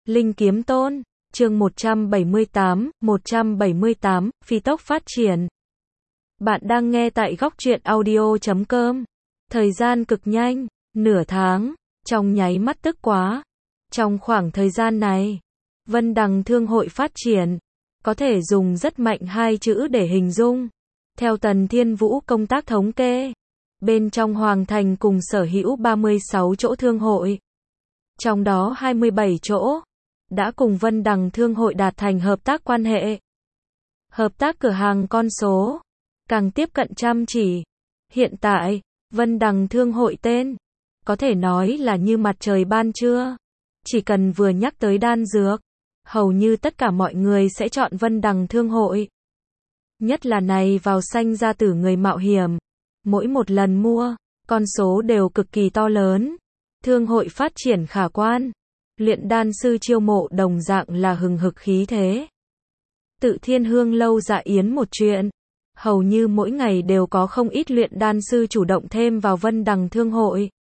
Linh Kiếm Tôn, chương 178, phi tốc phát triển. Bạn đang nghe tại góc truyện audio.com. Thời gian cực nhanh, nửa tháng, trong nháy mắt tức quá. Trong khoảng thời gian này, Vân Đằng Thương hội phát triển, có thể dùng rất mạnh hai chữ để hình dung. Theo Tần Thiên Vũ công tác thống kê, bên trong Hoàng Thành cùng sở hữu 36 chỗ thương hội. Trong đó 27 chỗ đã cùng Vân Đằng Thương hội đạt thành hợp tác quan hệ. Hợp tác cửa hàng con số càng tiếp cận chăm chỉ. Hiện tại, Vân Đằng Thương hội tên có thể nói là như mặt trời ban trưa. Chỉ cần vừa nhắc tới đan dược, hầu như tất cả mọi người sẽ chọn Vân Đằng Thương hội. Nhất là này vào sanh ra tử người mạo hiểm, mỗi một lần mua, con số đều cực kỳ to lớn. Thương hội phát triển khả quan, luyện đan sư chiêu mộ đồng dạng là hừng hực khí thế. Tự Thiên Hương lâu dạ yến một chuyện, hầu như mỗi ngày đều có không ít luyện đan sư chủ động thêm vào Vân Đằng Thương hội.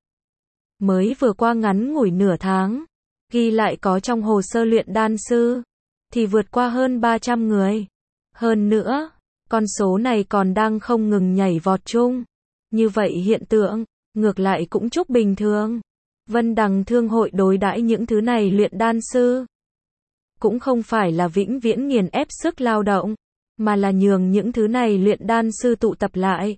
Mới vừa qua ngắn ngủi nửa tháng, ghi lại có trong hồ sơ luyện đan sư, thì vượt qua hơn 300 người. Hơn nữa, con số này còn đang không ngừng nhảy vọt chung. Như vậy hiện tượng, ngược lại cũng chúc bình thường. Vân Đằng Thương hội đối đãi những thứ này luyện đan sư, cũng không phải là vĩnh viễn nghiền ép sức lao động, mà là nhường những thứ này luyện đan sư tụ tập lại.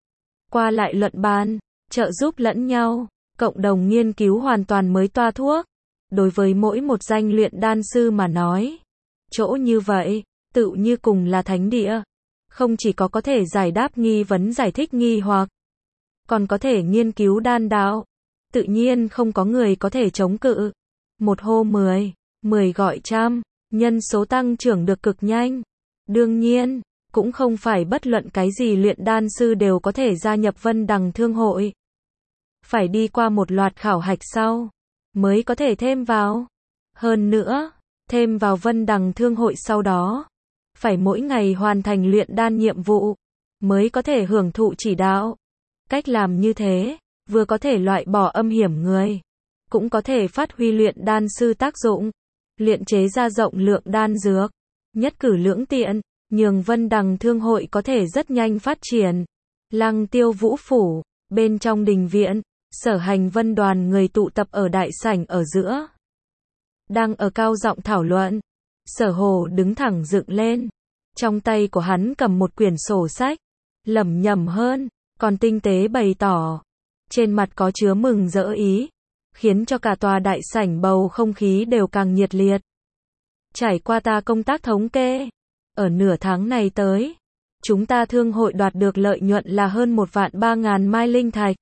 Qua lại luận bàn, trợ giúp lẫn nhau, cộng đồng nghiên cứu hoàn toàn mới toa thuốc. Đối với mỗi một danh luyện đan sư mà nói, chỗ như vậy, tựu như cùng là thánh địa. Không chỉ có thể giải đáp nghi vấn giải thích nghi hoặc, còn có thể nghiên cứu đan đạo. Tự nhiên không có người có thể chống cự. Một hô 10, 10 gọi trăm, nhân số tăng trưởng được cực nhanh. Đương nhiên, cũng không phải bất luận cái gì luyện đan sư đều có thể gia nhập Vân Đằng Thương hội. Phải đi qua một loạt khảo hạch sau, mới có thể thêm vào. Hơn nữa, thêm vào Vân Đằng Thương hội sau đó, phải mỗi ngày hoàn thành luyện đan nhiệm vụ, mới có thể hưởng thụ chỉ đạo. Cách làm như thế, vừa có thể loại bỏ âm hiểm người, cũng có thể phát huy luyện đan sư tác dụng, luyện chế ra rộng lượng đan dược, nhất cử lưỡng tiện, nhường Vân Đằng Thương hội có thể rất nhanh phát triển. Lăng Tiêu Vũ phủ, bên trong đình viện, Sở Hành Vân đoàn người tụ tập ở đại sảnh ở giữa, đang ở cao giọng thảo luận. Sở Hồ đứng thẳng dựng lên, trong tay của hắn cầm một quyển sổ sách, lẩm nhẩm hơn, còn tinh tế bày tỏ, trên mặt có chứa mừng rỡ ý, khiến cho cả tòa đại sảnh bầu không khí đều càng nhiệt liệt. Trải qua ta công tác thống kê, ở nửa tháng này tới, chúng ta thương hội đoạt được lợi nhuận là hơn 1.300.000 mai linh thạch.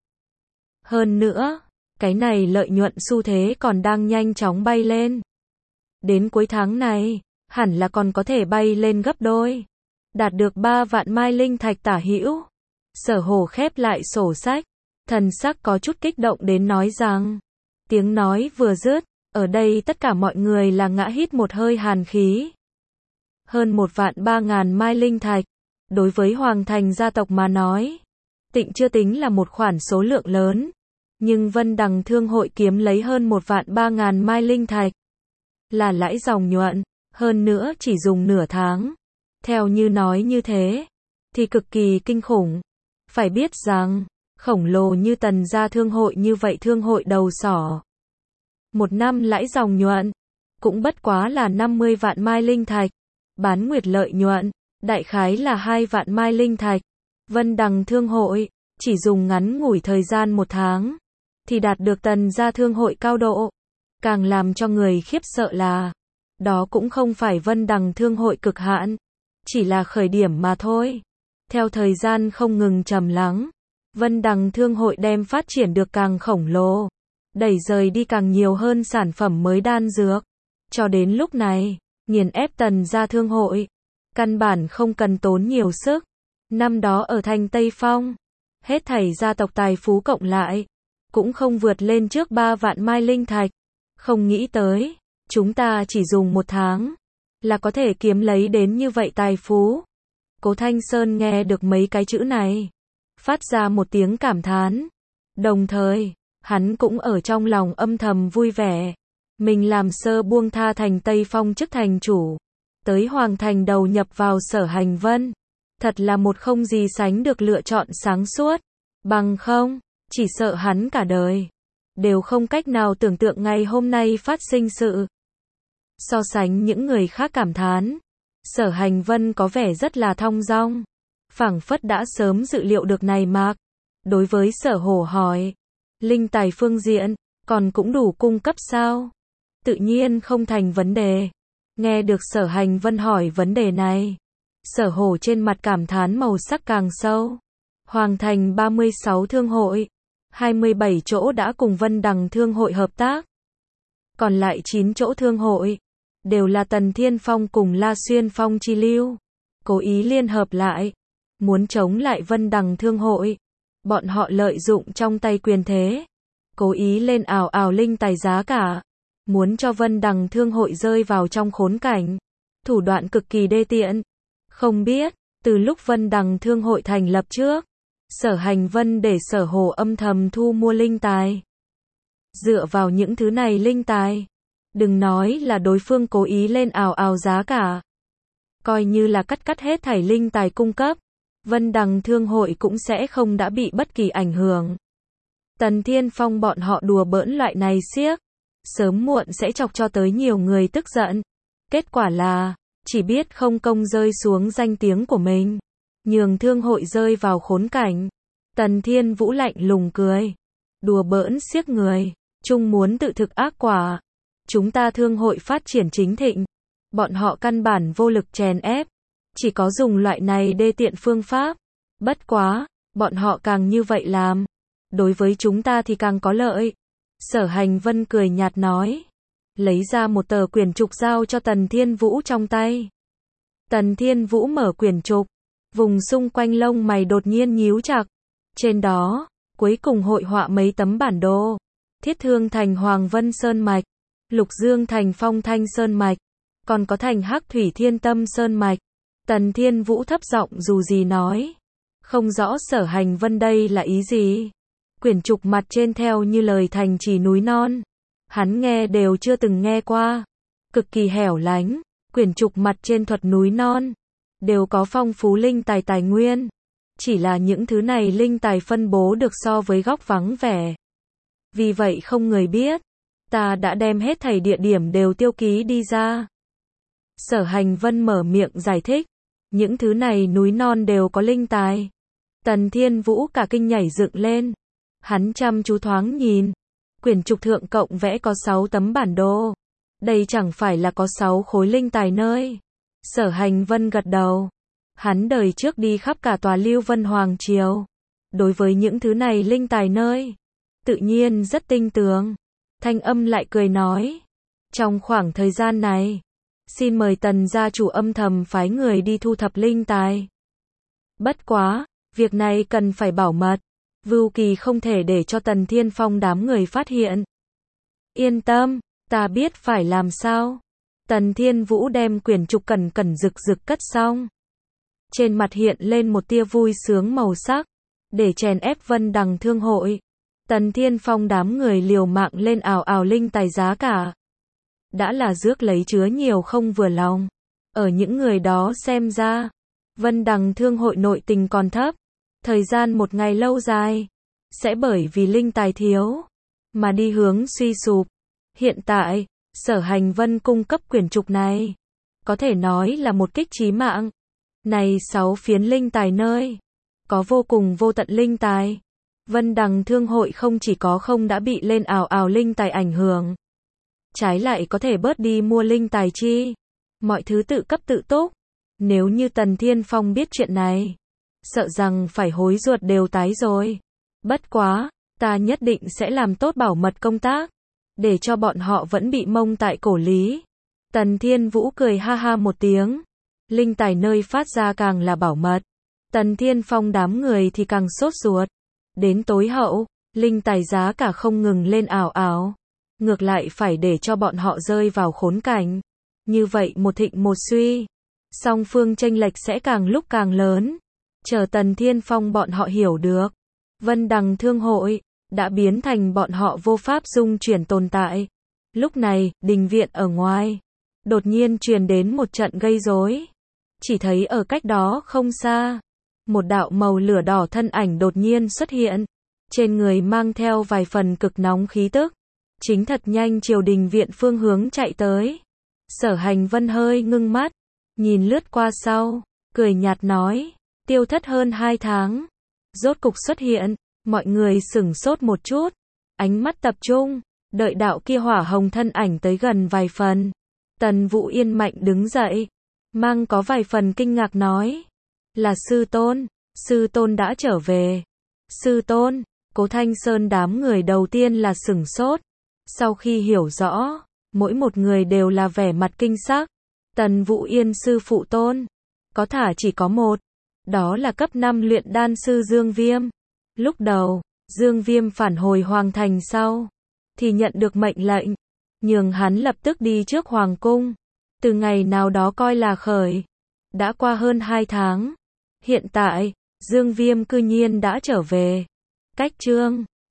Hơn nữa, cái này lợi nhuận xu thế còn đang nhanh chóng bay lên. Đến cuối tháng này, hẳn là còn có thể bay lên gấp đôi, đạt được 3 vạn mai linh thạch tả hữu. Sở Hồ khép lại sổ sách, thần sắc có chút kích động đến nói rằng, tiếng nói vừa dứt, ở đây tất cả mọi người là ngã hít một hơi hàn khí. Hơn 1.300.000 mai linh thạch, đối với Hoàng Thành gia tộc mà nói, tịnh chưa tính là một khoản số lượng lớn, nhưng Vân Đằng Thương hội kiếm lấy hơn 1.300.000 mai linh thạch, là lãi dòng nhuận, hơn nữa chỉ dùng nửa tháng. Theo như nói như thế, thì cực kỳ kinh khủng. Phải biết rằng, khổng lồ như Tần gia thương hội như vậy thương hội đầu sỏ, một năm lãi dòng nhuận, cũng bất quá là 50 vạn mai linh thạch, bán nguyệt lợi nhuận, đại khái là 2 vạn mai linh thạch. Vân Đằng Thương hội, chỉ dùng ngắn ngủi thời gian một tháng, thì đạt được Tần gia thương hội cao độ. Càng làm cho người khiếp sợ là, đó cũng không phải Vân Đằng Thương hội cực hạn, chỉ là khởi điểm mà thôi. Theo thời gian không ngừng trầm lắng, Vân Đằng Thương hội đem phát triển được càng khổng lồ, đẩy rời đi càng nhiều hơn sản phẩm mới đan dược. Cho đến lúc này, nghiền ép Tần gia thương hội, căn bản không cần tốn nhiều sức. Năm đó ở thành Tây Phong, hết thảy gia tộc tài phú cộng lại, cũng không vượt lên trước 3 vạn mai linh thạch. Không nghĩ tới, chúng ta chỉ dùng một tháng, là có thể kiếm lấy đến như vậy tài phú. Cố Thanh Sơn nghe được mấy cái chữ này, phát ra một tiếng cảm thán. Đồng thời, hắn cũng ở trong lòng âm thầm vui vẻ. Mình làm sơ buông tha thành Tây Phong chức thành chủ, tới Hoàng Thành đầu nhập vào Sở Hành Vân. Thật là một không gì sánh được lựa chọn sáng suốt. Bằng không, chỉ sợ hắn cả đời đều không cách nào tưởng tượng ngày hôm nay phát sinh sự. So sánh những người khác cảm thán, Sở Hành Vân có vẻ rất là thong dong, phảng phất đã sớm dự liệu được này mạc. Đối với Sở Hổ hỏi, linh tài phương diện, còn cũng đủ cung cấp sao? Tự nhiên không thành vấn đề. Nghe được Sở Hành Vân hỏi vấn đề này, Sở Hổ trên mặt cảm thán màu sắc càng sâu. Hoàng Thành 36 thương hội, 27 chỗ đã cùng Vân Đằng thương hội hợp tác. Còn lại 9 chỗ thương hội, đều là Tần Thiên Phong cùng La Xuyên Phong chi lưu. Cố ý liên hợp lại, muốn chống lại Vân Đằng thương hội. Bọn họ lợi dụng trong tay quyền thế, cố ý lên ảo ảo linh tài giá cả, muốn cho Vân Đằng thương hội rơi vào trong khốn cảnh. Thủ đoạn cực kỳ đê tiện. Không biết, từ lúc Vân Đằng thương hội thành lập trước, Sở Hành Vân để Sở Hổ âm thầm thu mua linh tài. Dựa vào những thứ này linh tài, đừng nói là đối phương cố ý lên ảo ảo giá cả. Coi như là cắt hết thảy linh tài cung cấp, Vân Đằng thương hội cũng sẽ không đã bị bất kỳ ảnh hưởng. Tần Thiên Phong bọn họ đùa bỡn loại này xiếc, sớm muộn sẽ chọc cho tới nhiều người tức giận. Kết quả là, chỉ biết không công rơi xuống danh tiếng của mình, nhường thương hội rơi vào khốn cảnh. Tần Thiên Vũ lạnh lùng cười, đùa bỡn xiếc người, chung muốn tự thực ác quả. Chúng ta thương hội phát triển chính thịnh, bọn họ căn bản vô lực chèn ép, chỉ có dùng loại này đê tiện phương pháp. Bất quá, bọn họ càng như vậy làm, đối với chúng ta thì càng có lợi. Sở Hành Vân cười nhạt nói, lấy ra một tờ quyển trục giao cho Tần Thiên Vũ trong tay. Tần Thiên Vũ mở quyển trục, vùng xung quanh lông mày đột nhiên nhíu chặt. Trên đó, cuối cùng hội họa mấy tấm bản đồ. Thiết Thương thành Hoàng Vân Sơn Mạch, Lục Dương thành Phong Thanh Sơn Mạch, còn có thành Hắc Thủy Thiên Tâm Sơn Mạch. Tần Thiên Vũ thấp giọng dù gì nói, không rõ Sở Hành Vân đây là ý gì. Quyển trục mặt trên theo như lời thành trì núi non, hắn nghe đều chưa từng nghe qua, cực kỳ hẻo lánh. Quyển trục mặt trên thuật núi non, đều có phong phú linh tài tài nguyên, chỉ là những thứ này linh tài phân bố được so với góc vắng vẻ. Vì vậy không người biết, ta đã đem hết thảy địa điểm đều tiêu ký đi ra. Sở Hành Vân mở miệng giải thích, những thứ này núi non đều có linh tài. Tần Thiên Vũ cả kinh nhảy dựng lên, hắn chăm chú thoáng nhìn, quyển trục thượng cộng vẽ có 6 tấm bản đồ. Đây chẳng phải là có 6 khối linh tài nơi. Sở Hành Vân gật đầu. Hắn đời trước đi khắp cả tòa Lưu Vân Hoàng Triều. Đối với những thứ này linh tài nơi, tự nhiên rất tinh tường. Thanh âm lại cười nói, trong khoảng thời gian này, xin mời Tần gia chủ âm thầm phái người đi thu thập linh tài. Bất quá, việc này cần phải bảo mật. Vưu Kỳ không thể để cho Tần Thiên Phong đám người phát hiện. Yên tâm, ta biết phải làm sao. Tần Thiên Vũ đem quyển trục cẩn cẩn rực rực cất xong. Trên mặt hiện lên một tia vui sướng màu sắc, để chèn ép Vân Đằng thương hội. Tần Thiên Phong đám người liều mạng lên ảo ảo linh tài giá cả. Đã là rước lấy chứa nhiều không vừa lòng. Ở những người đó xem ra, Vân Đằng thương hội nội tình còn thấp. Thời gian một ngày lâu dài, sẽ bởi vì linh tài thiếu, mà đi hướng suy sụp. Hiện tại, Sở Hành Vân cung cấp quyển trục này, có thể nói là một kích chí mạng. Này 6 phiến linh tài nơi, có vô cùng vô tận linh tài. Vân Đằng thương hội không chỉ có không đã bị lên ảo ảo linh tài ảnh hưởng, trái lại có thể bớt đi mua linh tài chi. Mọi thứ tự cấp tự túc. Nếu như Tần Thiên Phong biết chuyện này, sợ rằng phải hối ruột đều tái rồi. Bất quá, ta nhất định sẽ làm tốt bảo mật công tác, để cho bọn họ vẫn bị mông tại cổ lý. Tần Thiên Vũ cười ha ha một tiếng. Linh tài nơi phát ra càng là bảo mật, Tần Thiên Phong đám người thì càng sốt ruột. Đến tối hậu, linh tài giá cả không ngừng lên ảo ảo, ngược lại phải để cho bọn họ rơi vào khốn cảnh. Như vậy một thịnh một suy, song phương chênh lệch sẽ càng lúc càng lớn. Chờ Tần Thiên Phong bọn họ hiểu được, Vân Đằng thương hội đã biến thành bọn họ vô pháp dung chuyển tồn tại. Lúc này, đình viện ở ngoài, đột nhiên truyền đến một trận gây rối. Chỉ thấy ở cách đó không xa, một đạo màu lửa đỏ thân ảnh đột nhiên xuất hiện, trên người mang theo vài phần cực nóng khí tức, chính thật nhanh chiều đình viện phương hướng chạy tới. Sở Hành Vân hơi ngưng mắt, nhìn lướt qua sau, cười nhạt nói, tiêu thất hơn 2 tháng, rốt cục xuất hiện, mọi người sửng sốt một chút, ánh mắt tập trung, đợi đạo kia hỏa hồng thân ảnh tới gần vài phần. Tần Vũ Yên mạnh đứng dậy, mang có vài phần kinh ngạc nói, là sư tôn đã trở về. Sư tôn, Cố Thanh Sơn đám người đầu tiên là sửng sốt, sau khi hiểu rõ, mỗi một người đều là vẻ mặt kinh sắc. Tần Vũ Yên sư phụ tôn, có thả chỉ có một, đó là cấp 5 luyện đan sư Dương Viêm. Lúc đầu, Dương Viêm phản hồi hoàng thành sau, thì nhận được mệnh lệnh, nhường hắn lập tức đi trước hoàng cung. Từ ngày nào đó coi là khởi, đã qua hơn 2 tháng. Hiện tại, Dương Viêm cư nhiên đã trở về. Cách chương